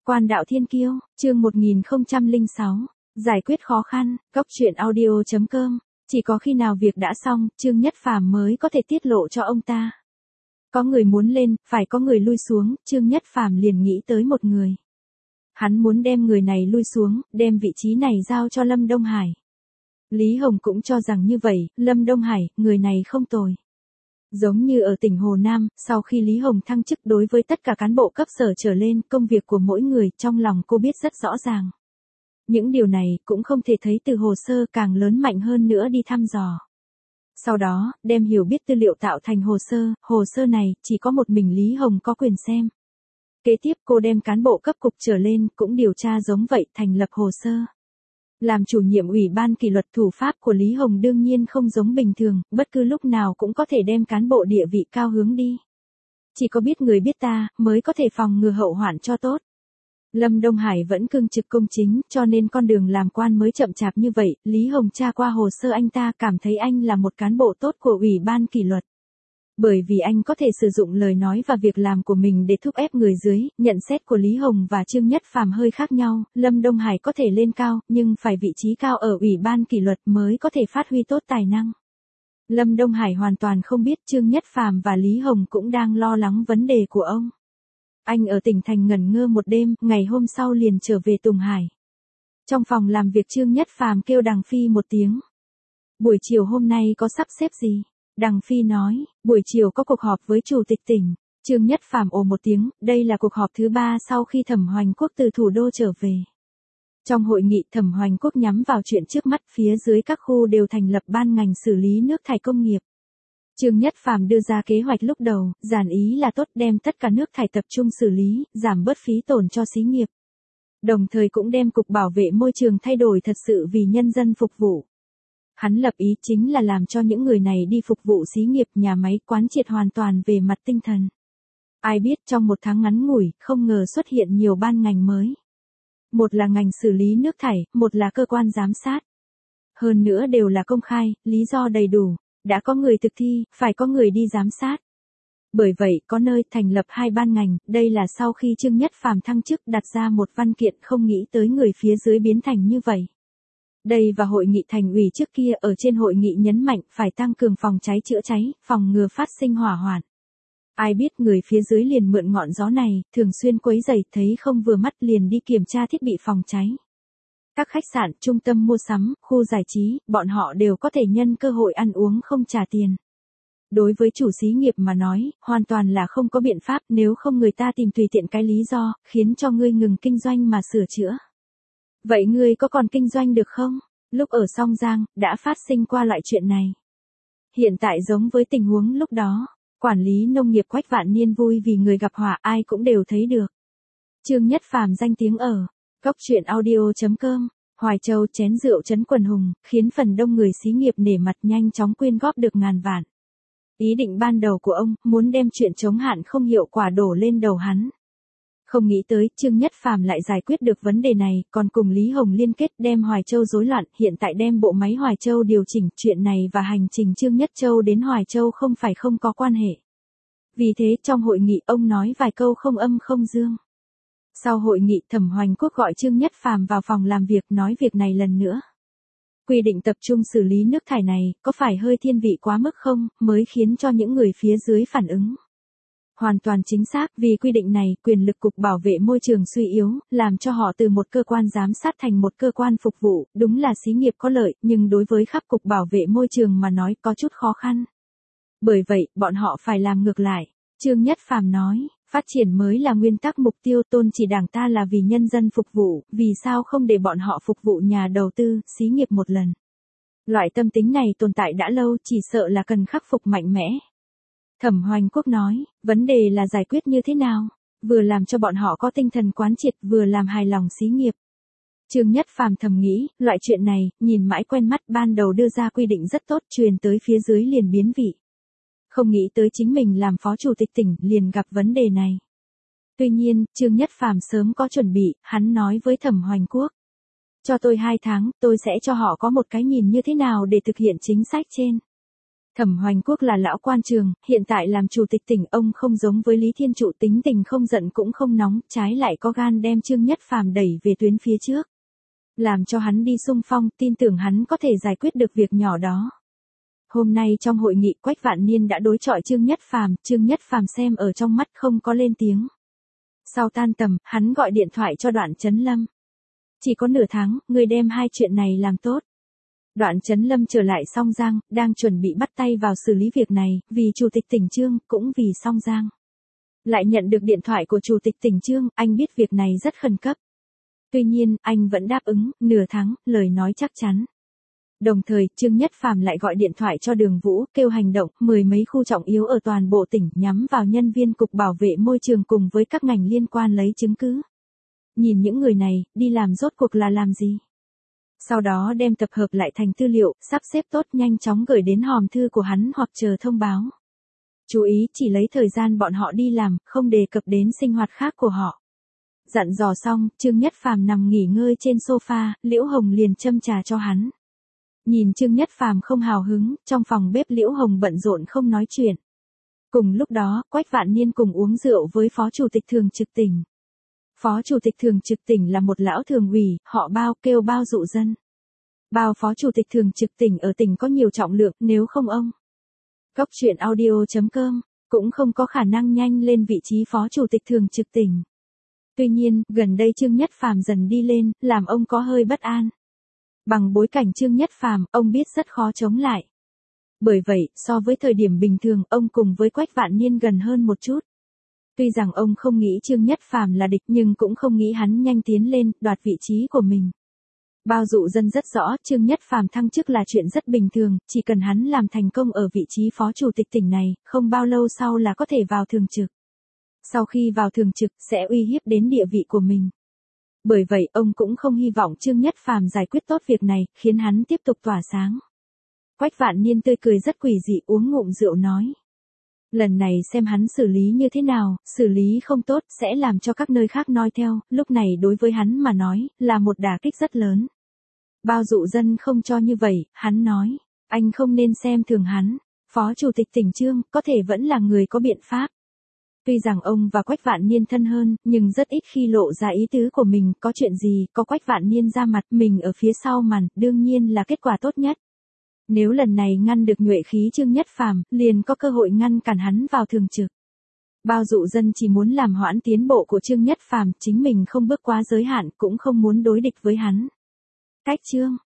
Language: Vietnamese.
Quan đạo thiên kiêu, chương 1006, giải quyết khó khăn, Cóc truyện audio.com, chỉ có khi nào việc đã xong, Trương Nhất Phàm mới có thể tiết lộ cho ông ta. Có người muốn lên, phải có người lui xuống, Trương Nhất Phàm liền nghĩ tới một người. Hắn muốn đem người này lui xuống, đem vị trí này giao cho Lâm Đông Hải. Lý Hồng cũng cho rằng như vậy, Lâm Đông Hải, người này không tồi. Giống như ở tỉnh Hồ Nam, sau khi Lý Hồng thăng chức đối với tất cả cán bộ cấp sở trở lên, công việc của mỗi người trong lòng cô biết rất rõ ràng. Những điều này cũng không thể thấy từ hồ sơ, càng lớn mạnh hơn nữa đi thăm dò. Sau đó, đem hiểu biết tư liệu tạo thành hồ sơ này chỉ có một mình Lý Hồng có quyền xem. Kế tiếp cô đem cán bộ cấp cục trở lên cũng điều tra giống vậy, thành lập hồ sơ. Làm chủ nhiệm ủy ban kỷ luật thủ pháp của Lý Hồng đương nhiên không giống bình thường, bất cứ lúc nào cũng có thể đem cán bộ địa vị cao hướng đi. Chỉ có biết người biết ta, mới có thể phòng ngừa hậu hoạn cho tốt. Lâm Đông Hải vẫn cương trực công chính, cho nên con đường làm quan mới chậm chạp như vậy. Lý Hồng tra qua hồ sơ anh ta cảm thấy anh là một cán bộ tốt của ủy ban kỷ luật. Bởi vì anh có thể sử dụng lời nói và việc làm của mình để thúc ép người dưới. Nhận xét của Lý Hồng và Trương Nhất Phàm hơi khác nhau, Lâm Đông Hải có thể lên cao, nhưng phải vị trí cao ở ủy ban kỷ luật mới có thể phát huy tốt tài năng. Lâm Đông Hải hoàn toàn không biết Trương Nhất Phàm và Lý Hồng cũng đang lo lắng vấn đề của ông. Anh ở tỉnh thành ngẩn ngơ một đêm, ngày hôm sau liền trở về Tùng Hải. Trong phòng làm việc Trương Nhất Phàm kêu Đằng Phi một tiếng. Buổi chiều hôm nay có sắp xếp gì? Đằng Phi nói, buổi chiều có cuộc họp với chủ tịch tỉnh. Trương Nhất Phàm ồ một tiếng, đây là cuộc họp thứ 3 sau khi Thẩm Hoành Quốc từ thủ đô trở về. Trong hội nghị Thẩm Hoành Quốc nhắm vào chuyện trước mắt, phía dưới các khu đều thành lập ban ngành xử lý nước thải công nghiệp. Trương Nhất Phàm đưa ra kế hoạch lúc đầu, giản ý là tốt, đem tất cả nước thải tập trung xử lý, giảm bớt phí tổn cho xí nghiệp. Đồng thời cũng đem cục bảo vệ môi trường thay đổi thật sự vì nhân dân phục vụ. Hắn lập ý chính là làm cho những người này đi phục vụ xí nghiệp, nhà máy, quán triệt hoàn toàn về mặt tinh thần. Ai biết trong một tháng ngắn ngủi, không ngờ xuất hiện nhiều ban ngành mới. Một là ngành xử lý nước thải, một là cơ quan giám sát. Hơn nữa đều là công khai, lý do đầy đủ, đã có người thực thi, phải có người đi giám sát. Bởi vậy, có nơi thành lập 2 ban ngành, đây là sau khi Trương Nhất Phàm thăng chức đặt ra một văn kiện, không nghĩ tới người phía dưới biến thành như vậy. Đây và hội nghị thành ủy trước kia, ở trên hội nghị nhấn mạnh phải tăng cường phòng cháy chữa cháy, phòng ngừa phát sinh hỏa hoạn. Ai biết người phía dưới liền mượn ngọn gió này, thường xuyên quấy rầy, thấy không vừa mắt liền đi kiểm tra thiết bị phòng cháy. Các khách sạn, trung tâm mua sắm, khu giải trí, bọn họ đều có thể nhân cơ hội ăn uống không trả tiền. Đối với chủ xí nghiệp mà nói, hoàn toàn là không có biện pháp, nếu không người ta tìm tùy tiện cái lý do, khiến cho ngươi ngừng kinh doanh mà sửa chữa. Vậy ngươi có còn kinh doanh được không? Lúc ở Song Giang, đã phát sinh qua loại chuyện này. Hiện tại giống với tình huống lúc đó, quản lý nông nghiệp Quách Vạn Niên vui vì người gặp họa, ai cũng đều thấy được. Trương Nhất Phàm danh tiếng ở Cóc truyện audio.com, Hoài Châu chén rượu trấn quần hùng, khiến phần đông người xí nghiệp nể mặt, nhanh chóng quyên góp được ngàn vạn. Ý định ban đầu của ông, muốn đem chuyện chống hạn không hiệu quả đổ lên đầu hắn. Không nghĩ tới, Trương Nhất Phàm lại giải quyết được vấn đề này, còn cùng Lý Hồng liên kết đem Hoài Châu rối loạn, hiện tại đem bộ máy Hoài Châu điều chỉnh, chuyện này và hành trình Trương Nhất Châu đến Hoài Châu không phải không có quan hệ. Vì thế trong hội nghị ông nói vài câu không âm không dương. Sau hội nghị Thẩm Hoành Quốc gọi Trương Nhất Phàm vào phòng làm việc nói việc này lần nữa. Quy định tập trung xử lý nước thải này, có phải hơi thiên vị quá mức không, mới khiến cho những người phía dưới phản ứng. Hoàn toàn chính xác, vì quy định này, quyền lực cục bảo vệ môi trường suy yếu, làm cho họ từ một cơ quan giám sát thành một cơ quan phục vụ, đúng là xí nghiệp có lợi, nhưng đối với khắp cục bảo vệ môi trường mà nói có chút khó khăn. Bởi vậy, bọn họ phải làm ngược lại. Trương Nhất Phàm nói, phát triển mới là nguyên tắc mục tiêu, tôn chỉ đảng ta là vì nhân dân phục vụ, vì sao không để bọn họ phục vụ nhà đầu tư, xí nghiệp một lần. Loại tâm tính này tồn tại đã lâu, chỉ sợ là cần khắc phục mạnh mẽ. Thẩm Hoành Quốc nói, vấn đề là giải quyết như thế nào, vừa làm cho bọn họ có tinh thần quán triệt, vừa làm hài lòng xí nghiệp. Trương Nhất Phàm thầm nghĩ, loại chuyện này, nhìn mãi quen mắt, ban đầu đưa ra quy định rất tốt, truyền tới phía dưới liền biến vị. Không nghĩ tới chính mình làm phó chủ tịch tỉnh, liền gặp vấn đề này. Tuy nhiên, Trương Nhất Phàm sớm có chuẩn bị, hắn nói với Thẩm Hoành Quốc. Cho tôi 2 tháng, tôi sẽ cho họ có một cái nhìn như thế nào để thực hiện chính sách trên. Thẩm Hoành Quốc là lão quan trường, hiện tại làm chủ tịch tỉnh, ông không giống với Lý Thiên Trụ, tính tình không giận cũng không nóng, trái lại có gan đem Trương Nhất Phàm đẩy về tuyến phía trước. Làm cho hắn đi xung phong, tin tưởng hắn có thể giải quyết được việc nhỏ đó. Hôm nay trong hội nghị, Quách Vạn Niên đã đối chọi Trương Nhất Phàm xem ở trong mắt không có lên tiếng. Sau tan tầm, hắn gọi điện thoại cho Đoạn Chấn Lâm. Chỉ có nửa tháng, người đem hai chuyện này làm tốt. Đoạn Chấn Lâm trở lại Song Giang, đang chuẩn bị bắt tay vào xử lý việc này, vì chủ tịch tỉnh Trương, cũng vì Song Giang. Lại nhận được điện thoại của chủ tịch tỉnh Trương, anh biết việc này rất khẩn cấp. Tuy nhiên, anh vẫn đáp ứng, nửa tháng, lời nói chắc chắn. Đồng thời, Trương Nhất Phàm lại gọi điện thoại cho Đường Vũ, kêu hành động, 10 mấy khu trọng yếu ở toàn bộ tỉnh nhắm vào nhân viên Cục Bảo vệ Môi trường cùng với các ngành liên quan lấy chứng cứ. Nhìn những người này, đi làm rốt cuộc là làm gì? Sau đó đem tập hợp lại thành tư liệu, sắp xếp tốt nhanh chóng gửi đến hòm thư của hắn hoặc chờ thông báo. Chú ý, chỉ lấy thời gian bọn họ đi làm, không đề cập đến sinh hoạt khác của họ. Dặn dò xong, Trương Nhất Phàm nằm nghỉ ngơi trên sofa, Liễu Hồng liền châm trà cho hắn. Nhìn Trương Nhất Phàm không hào hứng, trong phòng bếp Liễu Hồng bận rộn không nói chuyện. Cùng lúc đó, Quách Vạn Niên cùng uống rượu với Phó Chủ tịch Thường trực tỉnh. Phó Chủ tịch Thường trực tỉnh là một lão thường ủy, họ Bao, kêu Bao Dụ Dân. Bao Phó Chủ tịch Thường trực tỉnh ở tỉnh có nhiều trọng lượng, nếu không ông Cóc truyện audio.com cũng không có khả năng nhanh lên vị trí Phó Chủ tịch Thường trực tỉnh. Tuy nhiên, gần đây Trương Nhất Phàm dần đi lên, làm ông có hơi bất an. Bằng bối cảnh Trương Nhất Phàm, ông biết rất khó chống lại. Bởi vậy, so với thời điểm bình thường, ông cùng với Quách Vạn Niên gần hơn một chút. Tuy rằng ông không nghĩ Trương Nhất Phàm là địch nhưng cũng không nghĩ hắn nhanh tiến lên, đoạt vị trí của mình. Bao Dụ Dân rất rõ, Trương Nhất Phàm thăng chức là chuyện rất bình thường, chỉ cần hắn làm thành công ở vị trí Phó Chủ tịch tỉnh này, không bao lâu sau là có thể vào thường trực. Sau khi vào thường trực, sẽ uy hiếp đến địa vị của mình. Bởi vậy, ông cũng không hy vọng Trương Nhất Phàm giải quyết tốt việc này, khiến hắn tiếp tục tỏa sáng. Quách Vạn Niên tươi cười rất quỷ dị, uống ngụm rượu nói. Lần này xem hắn xử lý như thế nào, xử lý không tốt, sẽ làm cho các nơi khác noi theo, lúc này đối với hắn mà nói, là một đả kích rất lớn. Bao Dụ Dân không cho như vậy, hắn nói, anh không nên xem thường hắn, Phó Chủ tịch tỉnh Trương, có thể vẫn là người có biện pháp. Tuy rằng ông và Quách Vạn Niên thân hơn, nhưng rất ít khi lộ ra ý tứ của mình, có chuyện gì, có Quách Vạn Niên ra mặt, mình ở phía sau màn, đương nhiên là kết quả tốt nhất. Nếu lần này ngăn được nhuệ khí Trương Nhất Phàm, liền có cơ hội ngăn cản hắn vào thường trực. Bao Dụ Dân chỉ muốn làm hoãn tiến bộ của Trương Nhất Phàm, chính mình không bước quá giới hạn, cũng không muốn đối địch với hắn. Cách Trương